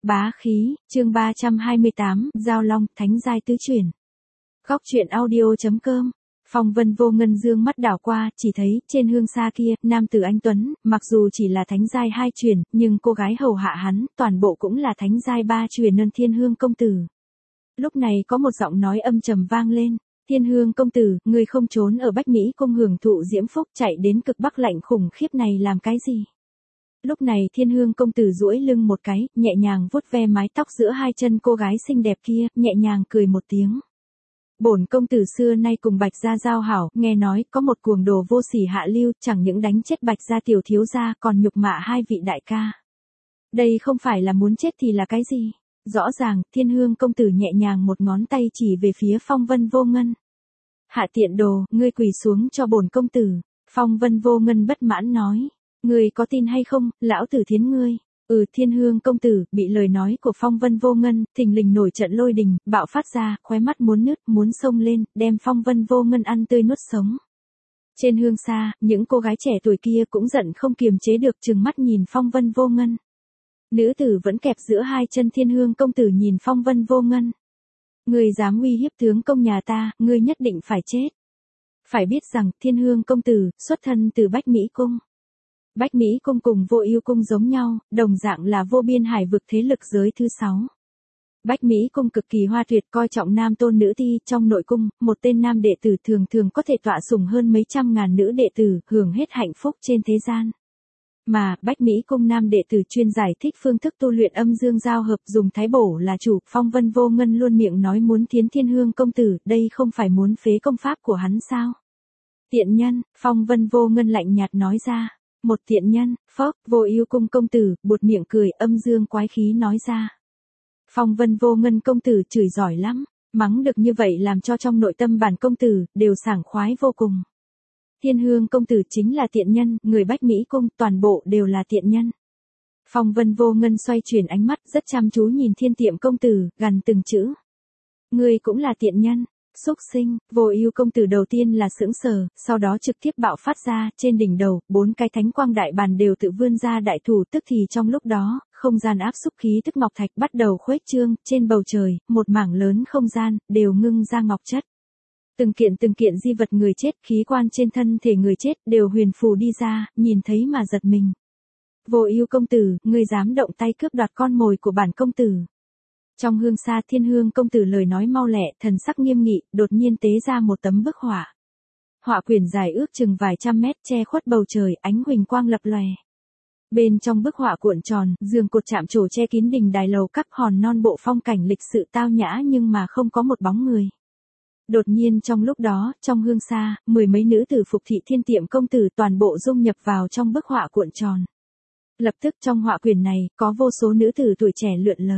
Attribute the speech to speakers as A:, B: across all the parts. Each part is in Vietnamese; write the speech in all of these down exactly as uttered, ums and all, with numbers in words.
A: Bá khí, chương ba trăm hai mươi tám, Giao Long, Thánh giai tứ chuyển. Góc truyện audio chấm com. Phong Vân Vô Ngân dương mắt đảo qua, chỉ thấy, trên hương xa kia, nam tử anh Tuấn, mặc dù chỉ là thánh giai hai chuyển, nhưng cô gái hầu hạ hắn, toàn bộ cũng là thánh giai ba chuyển Ân Thiên Hương công tử. Lúc này có một giọng nói âm trầm vang lên. Thiên Hương công tử, người không trốn ở Bách Mỹ cung hưởng thụ diễm phúc, chạy đến cực bắc lạnh khủng khiếp này làm cái gì? Lúc này Thiên Hương công tử duỗi lưng một cái, nhẹ nhàng vuốt ve mái tóc giữa hai chân cô gái xinh đẹp kia, nhẹ nhàng cười một tiếng. Bổn công tử xưa nay cùng Bạch gia giao hảo, nghe nói có một cuồng đồ vô sỉ hạ lưu, chẳng những đánh chết Bạch gia tiểu thiếu gia, còn nhục mạ hai vị đại ca. Đây không phải là muốn chết thì là cái gì? Rõ ràng, Thiên Hương công tử nhẹ nhàng một ngón tay chỉ về phía Phong Vân Vô Ngân. Hạ tiện đồ, ngươi quỳ xuống cho bổn công tử. Phong Vân Vô Ngân bất mãn nói. Ngươi có tin hay không, lão tử thiến ngươi. Ừ, Thiên Hương công tử, bị lời nói của Phong Vân Vô Ngân, thình lình nổi trận lôi đình, bạo phát ra, khóe mắt muốn nứt, muốn xông lên, đem Phong Vân Vô Ngân ăn tươi nuốt sống. Trên hương xa, những cô gái trẻ tuổi kia cũng giận không kiềm chế được, trừng mắt nhìn Phong Vân Vô Ngân. Nữ tử vẫn kẹp giữa hai chân Thiên Hương công tử nhìn Phong Vân Vô Ngân. Ngươi dám uy hiếp tướng công nhà ta, ngươi nhất định phải chết. Phải biết rằng, Thiên Hương công tử, xuất thân từ Bách Mỹ cung. Bách Mỹ cung cùng Vô Ưu cung giống nhau, đồng dạng là vô biên hải vực thế lực giới thứ sáu. Bách Mỹ cung cực kỳ hoa tuyệt, coi trọng nam tôn nữ thi, trong nội cung, một tên nam đệ tử thường thường có thể tọa sủng hơn mấy trăm ngàn nữ đệ tử, hưởng hết hạnh phúc trên thế gian. Mà, Bách Mỹ cung nam đệ tử chuyên giải thích phương thức tu luyện âm dương giao hợp, dùng thái bổ là chủ. Phong Vân Vô Ngân luôn miệng nói muốn thiến Thiên Hương công tử, đây không phải muốn phế công pháp của hắn sao? Tiện nhân, Phong Vân Vô Ngân lạnh nhạt nói ra. Một tiện nhân, phốc, Vô Ưu cung công tử, buột miệng cười, âm dương quái khí nói ra. Phong Vân Vô Ngân công tử chửi giỏi lắm, mắng được như vậy làm cho trong nội tâm bản công tử, đều sảng khoái vô cùng. Thiên Hương công tử chính là tiện nhân, người Bách Mỹ cung, toàn bộ đều là tiện nhân. Phong Vân Vô Ngân xoay chuyển ánh mắt, rất chăm chú nhìn Thiên Tiệm công tử, gằn từng chữ. Ngươi cũng là tiện nhân. Xúc sinh. Vô Ưu công tử đầu tiên là sững sờ, sau đó trực tiếp bạo phát ra, trên đỉnh đầu, bốn cái thánh quang đại bàn đều tự vươn ra đại thủ, tức thì trong lúc đó, không gian áp xúc khí tức ngọc thạch bắt đầu khuếch trương, trên bầu trời, một mảng lớn không gian, đều ngưng ra ngọc chất. Từng kiện từng kiện di vật người chết, khí quan trên thân thể người chết, đều huyền phù đi ra, nhìn thấy mà giật mình. Vô Ưu công tử, ngươi dám động tay cướp đoạt con mồi của bản công tử. Trong hương xa Thiên Hương công tử lời nói mau lẹ, thần sắc nghiêm nghị, đột nhiên tế ra một tấm bức họa. Họa quyển dài ước chừng vài trăm mét, che khuất bầu trời, ánh huỳnh quang lập lòe. Bên trong bức họa cuộn tròn, giường cột chạm trổ che kín đình đài lầu các hòn non bộ phong cảnh lịch sự tao nhã nhưng mà không có một bóng người. Đột nhiên trong lúc đó, trong hương xa, mười mấy nữ tử phục thị Thiên Tiệm công tử toàn bộ dung nhập vào trong bức họa cuộn tròn. Lập tức trong họa quyển này, có vô số nữ tử tuổi trẻ lượn lờ.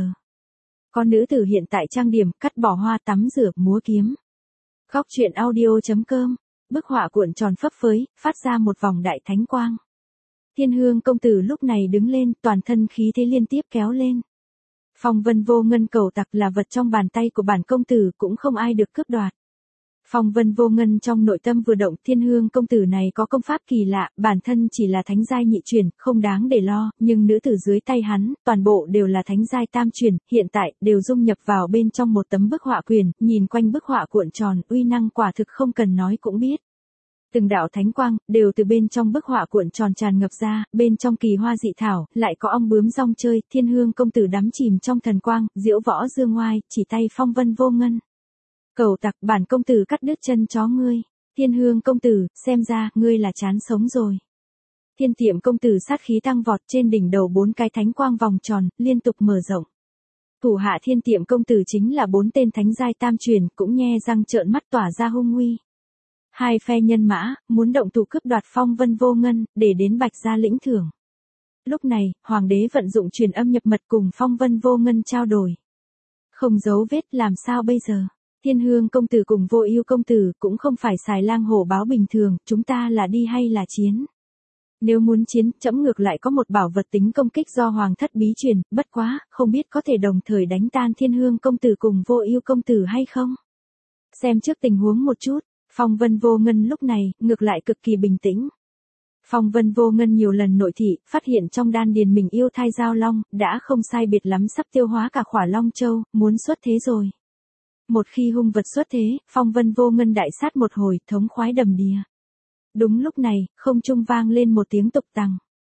A: Có nữ tử hiện tại trang điểm, cắt bỏ hoa, tắm rửa, múa kiếm. Góc truyện audio chấm com. Bức họa cuộn tròn phấp phới, phát ra một vòng đại thánh quang. Thiên Hương công tử lúc này đứng lên, toàn thân khí thế liên tiếp kéo lên. Phong Vân Vô Ngân cầu tặc là vật trong bàn tay của bản công tử, cũng không ai được cướp đoạt. Phong Vân Vô Ngân trong nội tâm vừa động, Thiên Hương công tử này có công pháp kỳ lạ, bản thân chỉ là thánh giai nhị chuyển, không đáng để lo, nhưng nữ tử dưới tay hắn, toàn bộ đều là thánh giai tam chuyển, hiện tại, đều dung nhập vào bên trong một tấm bức họa quyển, nhìn quanh bức họa cuộn tròn, uy năng quả thực không cần nói cũng biết. Từng đạo thánh quang, đều từ bên trong bức họa cuộn tròn tràn ngập ra, bên trong kỳ hoa dị thảo, lại có ong bướm rong chơi, Thiên Hương công tử đắm chìm trong thần quang, diễu võ dương ngoai, chỉ tay Phong Vân Vô Ngân. Cầu tặc, bản công tử cắt đứt chân chó ngươi. Thiên Hương công tử, xem ra, ngươi là chán sống rồi. Thiên Tiệm công tử sát khí tăng vọt, trên đỉnh đầu bốn cái thánh quang vòng tròn, liên tục mở rộng. Thủ hạ Thiên Tiệm công tử chính là bốn tên thánh giai tam truyền, cũng nhe răng trợn mắt tỏa ra hung uy. Hai phe nhân mã, muốn động thủ cướp đoạt Phong Vân Vô Ngân, để đến Bạch gia lĩnh thưởng. Lúc này, Hoàng đế vận dụng truyền âm nhập mật cùng Phong Vân Vô Ngân trao đổi. Không dấu vết, làm sao bây giờ? Thiên Hương công tử cùng Vô Ưu công tử cũng không phải xài lang hổ báo bình thường, chúng ta là đi hay là chiến? Nếu muốn chiến, trẫm ngược lại có một bảo vật tính công kích do Hoàng thất bí truyền, bất quá, không biết có thể đồng thời đánh tan Thiên Hương công tử cùng Vô Ưu công tử hay không? Xem trước tình huống một chút, Phong Vân Vô Ngân lúc này, ngược lại cực kỳ bình tĩnh. Phong Vân Vô Ngân nhiều lần nội thị, phát hiện trong đan điền mình yêu thai giao long, đã không sai biệt lắm sắp tiêu hóa cả khỏa long châu, muốn xuất thế rồi. Một khi hung vật xuất thế, Phong Vân Vô Ngân đại sát một hồi, thống khoái đầm đìa. Đúng lúc này, không trung vang lên một tiếng tục tằng.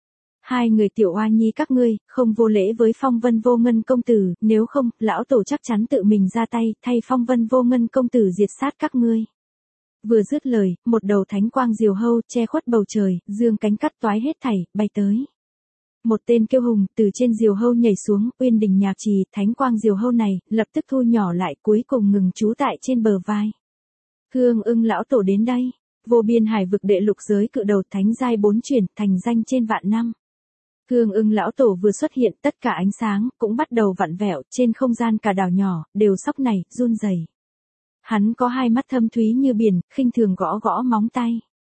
A: Hai người tiểu oa nhi các ngươi, không vô lễ với Phong Vân Vô Ngân công tử, nếu không, lão tổ chắc chắn tự mình ra tay, thay Phong Vân Vô Ngân công tử diệt sát các ngươi. Vừa dứt lời, một đầu thánh quang diều hâu che khuất bầu trời, dương cánh cắt toái hết thảy, bay tới. Một tên kiêu hùng từ trên diều hâu nhảy xuống, uyên đình nhạc trì, thánh quang diều hâu này lập tức thu nhỏ lại, cuối cùng ngừng trú tại trên bờ vai. Hương Ưng lão tổ đến đây, vô biên hải vực đệ lục giới cự đầu thánh giai bốn chuyển, thành danh trên vạn năm. Hương Ưng lão tổ vừa xuất hiện, tất cả ánh sáng cũng bắt đầu vặn vẹo, trên không gian cả đảo nhỏ đều sóc nảy, run rẩy. Hắn có hai mắt thâm thúy như biển, khinh thường gõ gõ móng tay.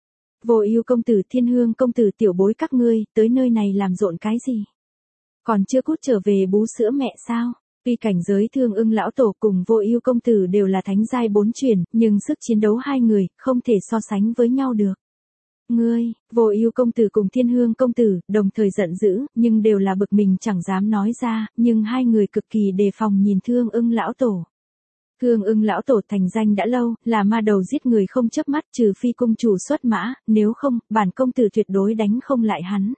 A: Vô Ưu công tử, Thiên Hương công tử, tiểu bối các ngươi, tới nơi này làm rộn cái gì? Còn chưa cút trở về bú sữa mẹ sao? Tuy cảnh giới Thương Ưng lão tổ cùng Vô Ưu công tử đều là thánh giai bốn chuyển, nhưng sức chiến đấu hai người không thể so sánh với nhau được. Ngươi, Vô Ưu công tử cùng Thiên Hương công tử, đồng thời giận dữ, nhưng đều là bực mình chẳng dám nói ra, nhưng hai người cực kỳ đề phòng nhìn Thương Ưng lão tổ. Thương Ưng lão tổ thành danh đã lâu, là ma đầu giết người không chớp mắt, trừ phi cung chủ xuất mã, nếu không, bản công tử tuyệt đối đánh không lại hắn.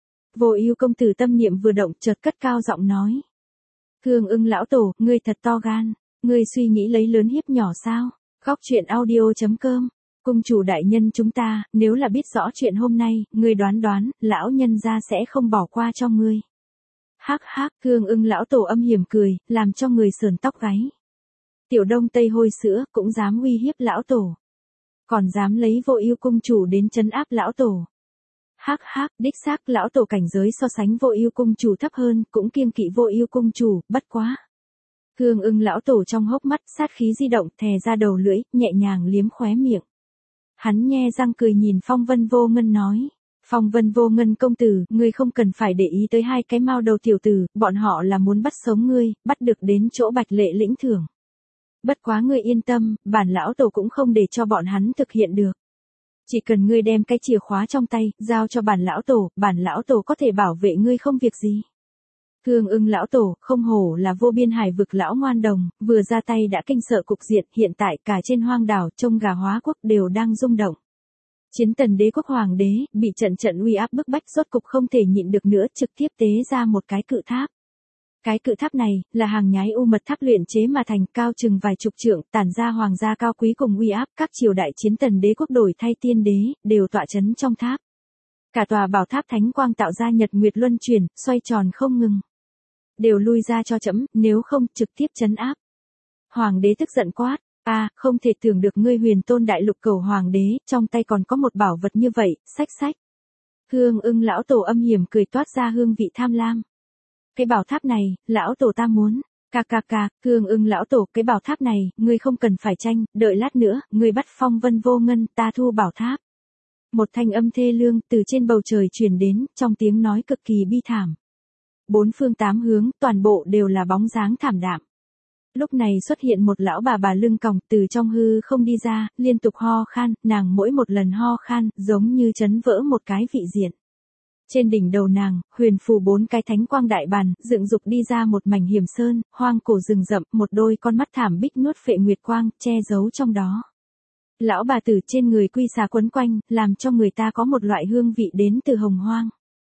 A: Vô Ưu công tử tâm niệm vừa động, chợt cất cao giọng nói: Thương Ưng lão tổ, ngươi thật to gan, ngươi suy nghĩ lấy lớn hiếp nhỏ sao? Góc truyện audio chấm com. Cung chủ đại nhân chúng ta, nếu là biết rõ chuyện hôm nay, ngươi đoán đoán, lão nhân gia sẽ không bỏ qua cho ngươi. Hắc hắc, Thương Ưng lão tổ âm hiểm cười, làm cho người sờn tóc gáy. Tiểu Đông Tây hôi sữa, cũng dám uy hiếp lão tổ. Còn dám lấy Vô Ưu cung chủ đến trấn áp lão tổ. Hắc hắc, đích xác lão tổ cảnh giới so sánh Vô Ưu cung chủ thấp hơn, cũng kiêng kỵ Vô Ưu cung chủ, bất quá. Thương Ưng lão tổ trong hốc mắt sát khí di động, thè ra đầu lưỡi, nhẹ nhàng liếm khóe miệng. Hắn nhe răng cười nhìn Phong Vân Vô Ngân nói: Phong Vân Vô Ngân công tử, ngươi không cần phải để ý tới hai cái mao đầu tiểu tử, bọn họ là muốn bắt sống ngươi, bắt được đến chỗ Bạch Lệ lĩnh thưởng. Bất quá ngươi yên tâm, bản lão tổ cũng không để cho bọn hắn thực hiện được. Chỉ cần ngươi đem cái chìa khóa trong tay, giao cho bản lão tổ, bản lão tổ có thể bảo vệ ngươi không việc gì. Thương Ưng lão tổ, không hổ là vô biên hải vực lão ngoan đồng, vừa ra tay đã kinh sợ cục diện, hiện tại cả trên hoang đảo, trông gà hóa quốc đều đang rung động. Chiến Tần đế quốc hoàng đế, bị trận trận uy áp bức bách rốt cục không thể nhịn được nữa, trực tiếp tế ra một cái cự tháp. Cái cự tháp này, là hàng nhái u mật tháp luyện chế mà thành, cao chừng vài chục trượng, tản ra hoàng gia cao quý cùng uy áp, các triều đại Chiến Tần đế quốc đổi thay tiên đế, đều tọa chấn trong tháp. Cả tòa bảo tháp thánh quang tạo ra nhật nguyệt luân chuyển, xoay tròn không ngừng. Đều lui ra cho trẫm, nếu không, trực tiếp trấn áp. Hoàng đế tức giận quát: a, à, không thể tưởng được ngươi Huyền Tôn đại lục cầu hoàng đế, trong tay còn có một bảo vật như vậy, xách xách. Hương Ưng lão tổ âm hiểm cười toát ra hương vị tham lam. Cái bảo tháp này, lão tổ ta muốn. Ca ca ca, Hương Ưng lão tổ, cái bảo tháp này, ngươi không cần phải tranh, đợi lát nữa, ngươi bắt Phong Vân Vô Ngân, ta thu bảo tháp. Một thanh âm thê lương từ trên bầu trời truyền đến, trong tiếng nói cực kỳ bi thảm. Bốn phương tám hướng, toàn bộ đều là bóng dáng thảm đạm. Lúc này xuất hiện một lão bà bà lưng còng, từ trong hư không đi ra, liên tục ho khan, nàng mỗi một lần ho khan, giống như chấn vỡ một cái vị diện. Trên đỉnh đầu nàng, huyền phù bốn cái thánh quang đại bàn, dựng dục đi ra một mảnh hiểm sơn, hoang cổ rừng rậm, một đôi con mắt thảm bích nuốt phệ nguyệt quang, che giấu trong đó. Lão bà tử trên người quy xà quấn quanh, làm cho người ta có một loại hương vị đến từ hồng hoang.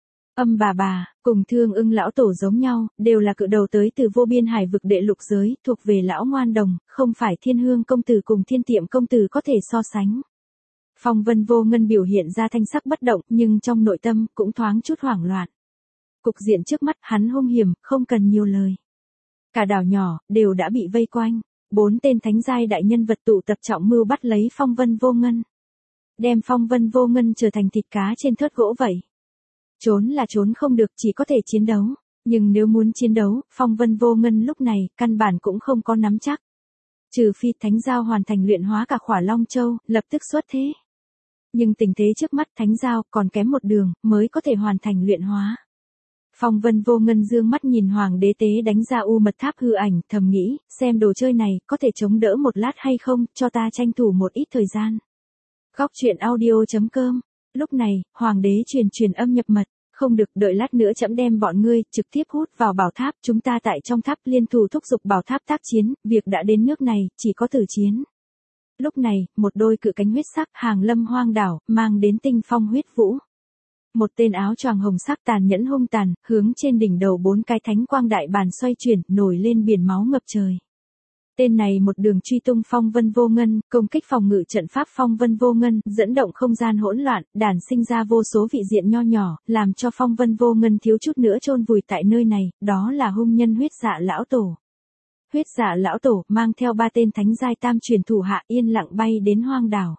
A: Âm bà bà, cùng Thương Ưng lão tổ giống nhau, đều là cự đầu tới từ vô biên hải vực đệ lục giới, thuộc về lão ngoan đồng, không phải Thiên Hương công tử cùng Thiên Tiệm công tử có thể so sánh. Phong Vân Vô Ngân biểu hiện ra thanh sắc bất động, nhưng trong nội tâm cũng thoáng chút hoảng loạn. Cục diện trước mắt hắn hung hiểm, không cần nhiều lời. Cả đảo nhỏ đều đã bị vây quanh, bốn tên thánh giai đại nhân vật tụ tập trọng mưu bắt lấy Phong Vân Vô Ngân, đem Phong Vân Vô Ngân trở thành thịt cá trên thớt gỗ vậy. Trốn là trốn không được, chỉ có thể chiến đấu, nhưng nếu muốn chiến đấu, Phong Vân Vô Ngân lúc này căn bản cũng không có nắm chắc. Trừ phi thánh giao hoàn thành luyện hóa cả khỏa Long Châu, lập tức xuất thế. Nhưng tình thế trước mắt thánh giao còn kém một đường, mới có thể hoàn thành luyện hóa. Phong Vân Vô Ngân dương mắt nhìn hoàng đế tế đánh ra u mật tháp hư ảnh, thầm nghĩ, xem đồ chơi này, có thể chống đỡ một lát hay không, cho ta tranh thủ một ít thời gian. Góc truyện audio chấm com Lúc này, hoàng đế truyền truyền âm nhập mật, không được, đợi lát nữa trẫm đem bọn ngươi trực tiếp hút vào bảo tháp, chúng ta tại trong tháp liên thủ thúc giục bảo tháp tác chiến, việc đã đến nước này, chỉ có tử chiến. Lúc này, một đôi cự cánh huyết sắc hàng lâm hoang đảo, mang đến tinh phong huyết vũ. Một tên áo choàng hồng sắc tàn nhẫn hung tàn, hướng trên đỉnh đầu bốn cái thánh quang đại bàn xoay chuyển, nổi lên biển máu ngập trời. Tên này một đường truy tung phong vân vô ngân, công kích phòng ngự trận pháp phong vân vô ngân, dẫn động không gian hỗn loạn, đàn sinh ra vô số vị diện nho nhỏ, làm cho phong vân vô ngân thiếu chút nữa chôn vùi tại nơi này, đó là hung nhân huyết dạ lão tổ. Huyết dạ lão tổ mang theo ba tên thánh giai tam truyền thủ hạ yên lặng bay đến hoang đảo.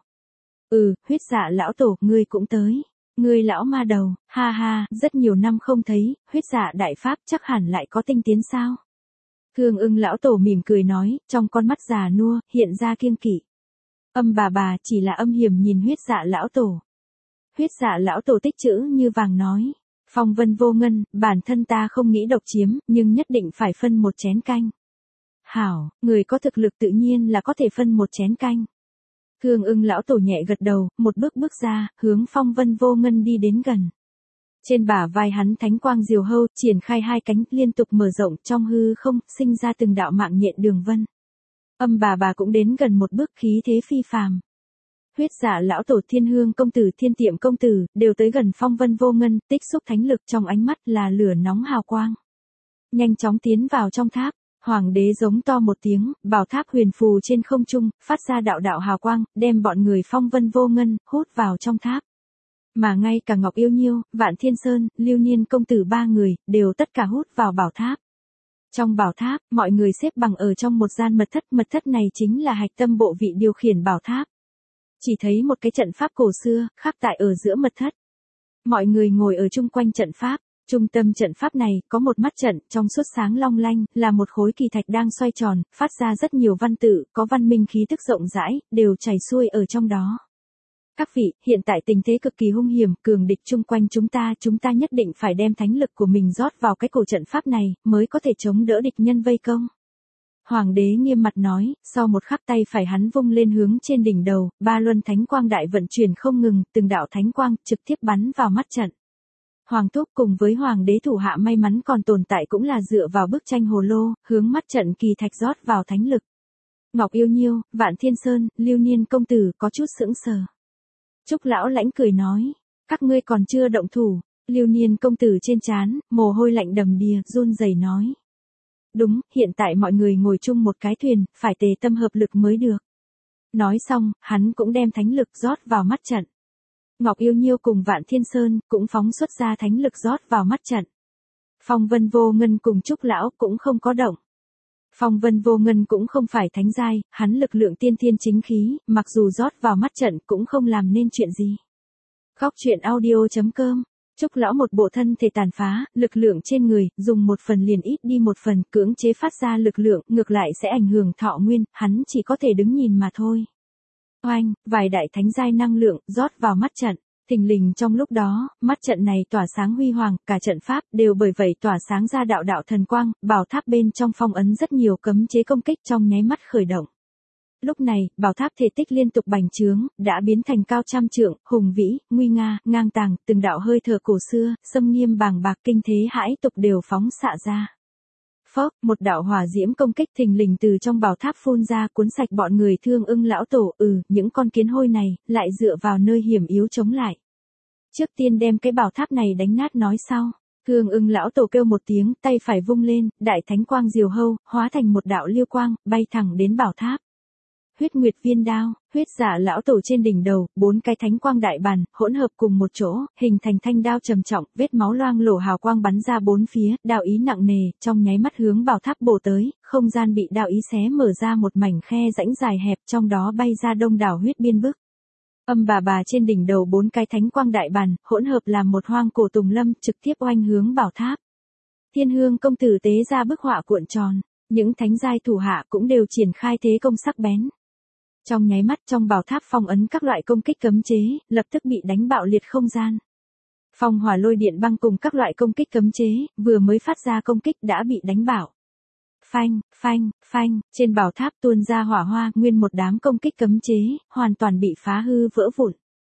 A: Ừ, huyết dạ lão tổ, ngươi cũng tới. Ngươi lão ma đầu, ha ha, rất nhiều năm không thấy, huyết dạ đại pháp chắc hẳn lại có tinh tiến sao? Thương Ưng lão tổ mỉm cười nói, trong con mắt già nua, hiện ra kiêng kỵ. Âm bà bà chỉ là âm hiểm nhìn huyết dạ lão tổ. Huyết dạ lão tổ tích chữ như vàng nói, phong vân vô ngân, bản thân ta không nghĩ độc chiếm, nhưng nhất định phải phân một chén canh. Hảo, người có thực lực tự nhiên là có thể phân một chén canh. Thương Ưng lão tổ nhẹ gật đầu, một bước bước ra, hướng phong vân vô ngân đi đến gần. Trên bả vai hắn thánh quang diều hâu, triển khai hai cánh, liên tục mở rộng trong hư không, sinh ra từng đạo mạng nhện đường vân. Âm bà bà cũng đến gần một bước, khí thế phi phàm. Huyết dạ lão tổ, Thiên Hương công tử, Thiên Tiệm công tử, đều tới gần phong vân vô ngân, tích xúc thánh lực, trong ánh mắt là lửa nóng hào quang. Nhanh chóng tiến vào trong tháp. Hoàng đế giống to một tiếng, bảo tháp huyền phù trên không trung, phát ra đạo đạo hào quang, đem bọn người phong vân vô ngân, hút vào trong tháp. Mà ngay cả Ngọc Yêu Nhiêu, Vạn Thiên Sơn, Lưu Niên công tử ba người, đều tất cả hút vào bảo tháp. Trong bảo tháp, mọi người xếp bằng ở trong một gian mật thất, mật thất này chính là hạch tâm bộ vị điều khiển bảo tháp. Chỉ thấy một cái trận pháp cổ xưa, khắc tại ở giữa mật thất. Mọi người ngồi ở chung quanh trận pháp. Trung tâm trận pháp này, có một mắt trận, trong suốt sáng long lanh, là một khối kỳ thạch đang xoay tròn, phát ra rất nhiều văn tự, có văn minh khí tức rộng rãi, đều chảy xuôi ở trong đó. Các vị, hiện tại tình thế cực kỳ hung hiểm, cường địch chung quanh chúng ta, chúng ta nhất định phải đem thánh lực của mình rót vào cái cổ trận pháp này, mới có thể chống đỡ địch nhân vây công. Hoàng đế nghiêm mặt nói, sau một khắc tay phải hắn vung lên hướng trên đỉnh đầu, ba luân thánh quang đại vận chuyển không ngừng, từng đạo thánh quang, trực tiếp bắn vào mắt trận. Hoàng thúc cùng với hoàng đế thủ hạ may mắn còn tồn tại cũng là dựa vào bức tranh hồ lô, hướng mắt trận kỳ thạch rót vào thánh lực. Ngọc Yêu Nhiêu, Vạn Thiên Sơn, Lưu Niên công tử có chút sững sờ. Trúc lão lãnh cười nói, các ngươi còn chưa động thủ. Lưu Niên công tử trên trán, mồ hôi lạnh đầm đìa, run rẩy nói. Đúng, hiện tại mọi người ngồi chung một cái thuyền, phải tề tâm hợp lực mới được. Nói xong, hắn cũng đem thánh lực rót vào mắt trận. Ngọc Yêu Nhiêu cùng Vạn Thiên Sơn cũng phóng xuất ra thánh lực rót vào mắt trận. Phong Vân Vô Ngân cùng Trúc lão cũng không có động. Phong Vân Vô Ngân cũng không phải thánh giai, hắn lực lượng tiên thiên chính khí, mặc dù rót vào mắt trận cũng không làm nên chuyện gì. Góc truyện audio chấm com. Trúc lão một bộ thân thể tàn phá, lực lượng trên người, dùng một phần liền ít đi một phần, cưỡng chế phát ra lực lượng, ngược lại sẽ ảnh hưởng thọ nguyên, hắn chỉ có thể đứng nhìn mà thôi. Oanh, vài đại thánh giai năng lượng, rót vào mắt trận. Thình lình trong lúc đó, mắt trận này tỏa sáng huy hoàng, cả trận pháp, đều bởi vậy tỏa sáng ra đạo đạo thần quang, bảo tháp bên trong phong ấn rất nhiều cấm chế công kích trong nháy mắt khởi động. Lúc này, bảo tháp thể tích liên tục bành trướng, đã biến thành cao trăm trượng, hùng vĩ, nguy nga, ngang tàng, từng đạo hơi thở cổ xưa, xâm nghiêm bàng bạc kinh thế hãi tục đều phóng xạ ra. Phốc, một đạo hỏa diễm công kích thình lình từ trong bảo tháp phun ra cuốn sạch bọn người Thương Ưng lão tổ, ừ, những con kiến hôi này, lại dựa vào nơi hiểm yếu chống lại. Trước tiên đem cái bảo tháp này đánh nát nói sau. Thương Ưng lão tổ kêu một tiếng, tay phải vung lên, đại thánh quang diều hâu, hóa thành một đạo liêu quang, bay thẳng đến bảo tháp. Huyết Nguyệt Viên Đao, huyết dạ lão tổ trên đỉnh đầu, bốn cái thánh quang đại bàn, hỗn hợp cùng một chỗ, hình thành thanh đao trầm trọng, vết máu loang lổ hào quang bắn ra bốn phía, đao ý nặng nề, trong nháy mắt hướng bảo tháp bổ tới, không gian bị đao ý xé mở ra một mảnh khe rãnh dài hẹp, trong đó bay ra đông đảo huyết biên bức. Âm bà bà trên đỉnh đầu bốn cái thánh quang đại bàn, hỗn hợp làm một hoang cổ tùng lâm, trực tiếp oanh hướng bảo tháp. Thiên Hương công tử tế ra bức họa cuộn tròn, những thánh giai thủ hạ cũng đều triển khai thế công sắc bén. Trong nháy mắt trong bảo tháp phong ấn các loại công kích cấm chế, lập tức bị đánh bạo liệt không gian. Phong hỏa lôi điện băng cùng các loại công kích cấm chế, vừa mới phát ra công kích đã bị đánh bạo. Phanh, phanh, phanh, trên bảo tháp tuôn ra hỏa hoa, nguyên một đám công kích cấm chế, hoàn toàn bị phá hư vỡ vụn.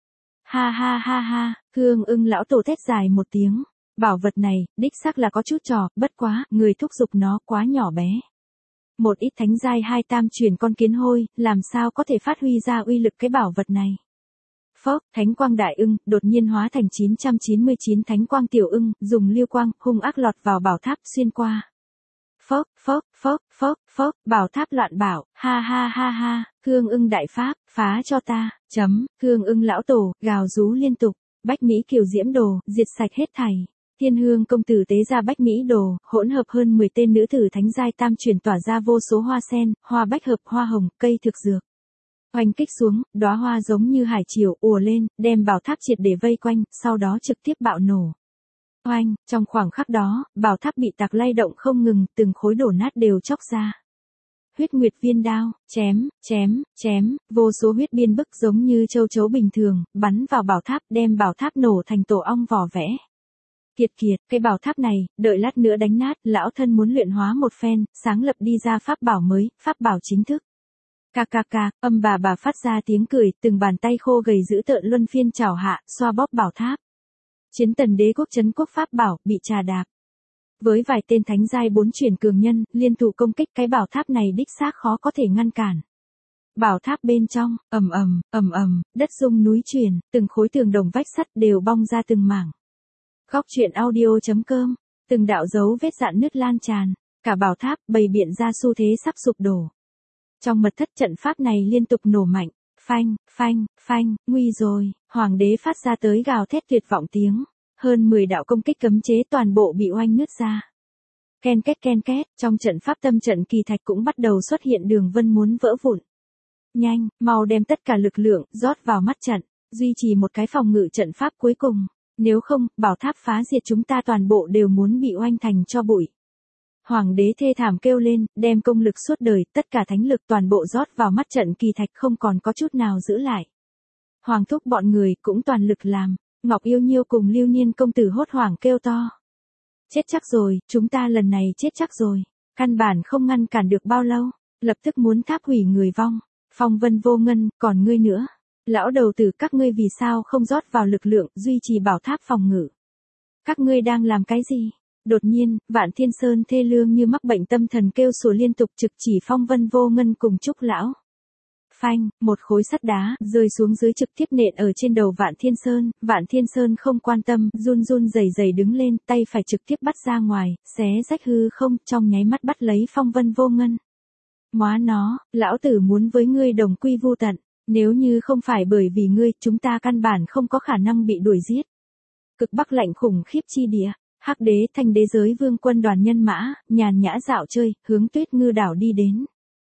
A: Ha ha ha ha, Hương Ưng lão tổ thét dài một tiếng. Bảo vật này, đích xác là có chút trò, bất quá, người thúc giục nó quá nhỏ bé. Một ít thánh giai hai tam truyền con kiến hôi, làm sao có thể phát huy ra uy lực cái bảo vật này. Phốc, thánh quang đại ưng, đột nhiên hóa thành chín trăm chín mươi chín thánh quang tiểu ưng, dùng liêu quang, hung ác lọt vào bảo tháp xuyên qua. Phốc, phốc, phốc, phốc, phốc, bảo tháp loạn bảo, ha ha ha ha, Hương Ưng đại pháp, phá cho ta, chấm, Hương Ưng lão tổ, gào rú liên tục, bách Mỹ kiều diễm đồ, diệt sạch hết thảy. Thiên Hương công tử tế ra bách Mỹ đồ, hỗn hợp hơn mười tên nữ tử thánh giai tam truyền tỏa ra vô số hoa sen, hoa bách hợp, hoa hồng, cây thực dược. Oanh kích xuống, đóa hoa giống như hải triều ùa lên, đem bảo tháp triệt để vây quanh, sau đó trực tiếp bạo nổ. Oanh, trong khoảng khắc đó, bảo tháp bị tạc lay động không ngừng, từng khối đổ nát đều chóc ra. Huyết nguyệt viên đao, chém, chém, chém, vô số huyết biên bức giống như châu chấu bình thường, bắn vào bảo tháp, đem bảo tháp nổ thành tổ ong vỏ vẽ. Kiệt kiệt, cái bảo tháp này, đợi lát nữa đánh nát, lão thân muốn luyện hóa một phen, sáng lập đi ra pháp bảo mới, pháp bảo chính thức. Cà cà cà, âm bà bà phát ra tiếng cười, từng bàn tay khô gầy dữ tợn luân phiên chảo hạ, xoa bóp bảo tháp. Chiến tần đế quốc trấn quốc pháp bảo, bị trà đạp. Với vài tên thánh giai bốn truyền cường nhân, liên thủ công kích cái bảo tháp này đích xác khó có thể ngăn cản. Bảo tháp bên trong, ầm ầm, ầm ầm, đất rung núi chuyển, từng khối tường đồng vách sắt đều bong ra từng mảng. Góc truyện audio chấm com, từng đạo dấu vết rạn nứt lan tràn, cả bảo tháp bày biện ra xu thế sắp sụp đổ. Trong mật thất trận pháp này liên tục nổ mạnh, phanh, phanh, phanh, nguy rồi, hoàng đế phát ra tới gào thét tuyệt vọng tiếng, hơn mười đạo công kích cấm chế toàn bộ bị oanh nứt ra. Ken két ken két, trong trận pháp tâm trận kỳ thạch cũng bắt đầu xuất hiện đường vân muốn vỡ vụn. Nhanh, mau đem tất cả lực lượng rót vào mắt trận, duy trì một cái phòng ngự trận pháp cuối cùng, nếu không, bảo tháp phá diệt chúng ta toàn bộ đều muốn bị oanh thành cho bụi. Hoàng đế thê thảm kêu lên, đem công lực suốt đời, tất cả thánh lực toàn bộ rót vào mắt trận kỳ thạch không còn có chút nào giữ lại. Hoàng thúc bọn người cũng toàn lực làm, Ngọc Yêu Nhiêu cùng Lưu Niên công tử hốt hoảng kêu to. Chết chắc rồi, chúng ta lần này chết chắc rồi, căn bản không ngăn cản được bao lâu, lập tức muốn tháp hủy người vong. Phong Vân Vô Ngân, còn ngươi nữa. Lão đầu tử các ngươi vì sao không rót vào lực lượng, duy trì bảo tháp phòng ngự. Các ngươi đang làm cái gì? Đột nhiên, Vạn Thiên Sơn thê lương như mắc bệnh tâm thần kêu sủa liên tục trực chỉ Phong Vân Vô Ngân cùng Trúc lão. Phanh, một khối sắt đá rơi xuống dưới trực tiếp nện ở trên đầu Vạn Thiên Sơn, Vạn Thiên Sơn không quan tâm, run run rẩy rẩy đứng lên, tay phải trực tiếp bắt ra ngoài, xé rách hư không, trong nháy mắt bắt lấy Phong Vân Vô Ngân. Móa nó, lão tử muốn với ngươi đồng quy vu tận, nếu như không phải bởi vì ngươi, chúng ta căn bản không có khả năng bị đuổi giết. Cực Bắc lạnh khủng khiếp chi địa. Hắc đế thanh đế giới vương quân đoàn nhân mã, nhàn nhã dạo chơi, hướng Tuyết Ngư đảo đi đến.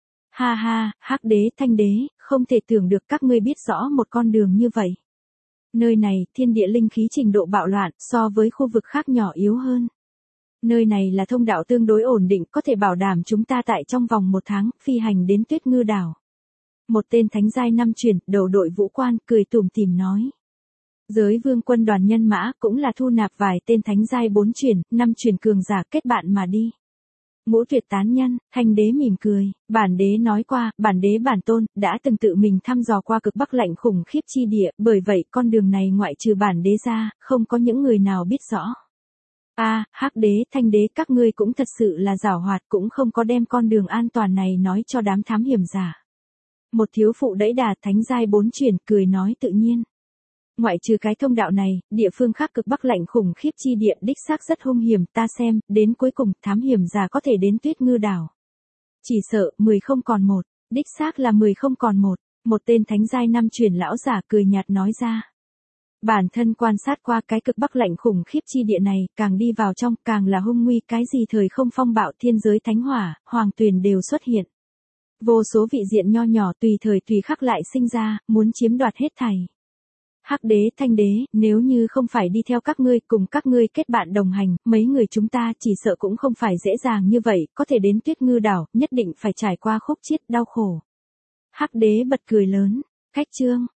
A: Ha ha, Hắc đế thanh đế, không thể tưởng được các ngươi biết rõ một con đường như vậy. Nơi này, thiên địa linh khí trình độ bạo loạn, so với khu vực khác nhỏ yếu hơn. Nơi này là thông đạo tương đối ổn định, có thể bảo đảm chúng ta tại trong vòng một tháng, phi hành đến Tuyết Ngư đảo. Một tên thánh giai năm truyền, đầu đội vũ quan, cười tủm tỉm nói. Giới vương quân đoàn nhân mã cũng là thu nạp vài tên thánh giai bốn truyền, năm truyền cường giả kết bạn mà đi. Ngũ tuyệt tán nhân, thanh đế mỉm cười, bản đế nói qua, bản đế bản tôn, đã từng tự mình thăm dò qua cực bắc lạnh khủng khiếp chi địa, bởi vậy con đường này ngoại trừ bản đế ra, không có những người nào biết rõ. A, à, Hắc đế, thanh đế các ngươi cũng thật sự là giảo hoạt, cũng không có đem con đường an toàn này nói cho đám thám hiểm giả. Một thiếu phụ đẫy đà thánh giai bốn truyền, cười nói tự nhiên. Ngoại trừ cái thông đạo này, địa phương khác cực bắc lạnh khủng khiếp chi địa đích xác rất hung hiểm, ta xem, đến cuối cùng, thám hiểm giả có thể đến Tuyết Ngư đảo. Chỉ sợ, mười không còn một, đích xác là mười không còn một, một tên thánh giai năm truyền lão giả cười nhạt nói ra. Bản thân quan sát qua cái cực bắc lạnh khủng khiếp chi địa này, càng đi vào trong, càng là hung nguy, cái gì thời không phong bạo thiên giới thánh hỏa, hoàng tuyền đều xuất hiện. Vô số vị diện nho nhỏ tùy thời tùy khắc lại sinh ra, muốn chiếm đoạt hết thảy. Hắc đế thanh đế, nếu như không phải đi theo các ngươi, cùng các ngươi kết bạn đồng hành, mấy người chúng ta chỉ sợ cũng không phải dễ dàng như vậy, có thể đến Tuyết Ngư đảo, nhất định phải trải qua khúc chiết đau khổ. Hắc đế bật cười lớn, khách trương,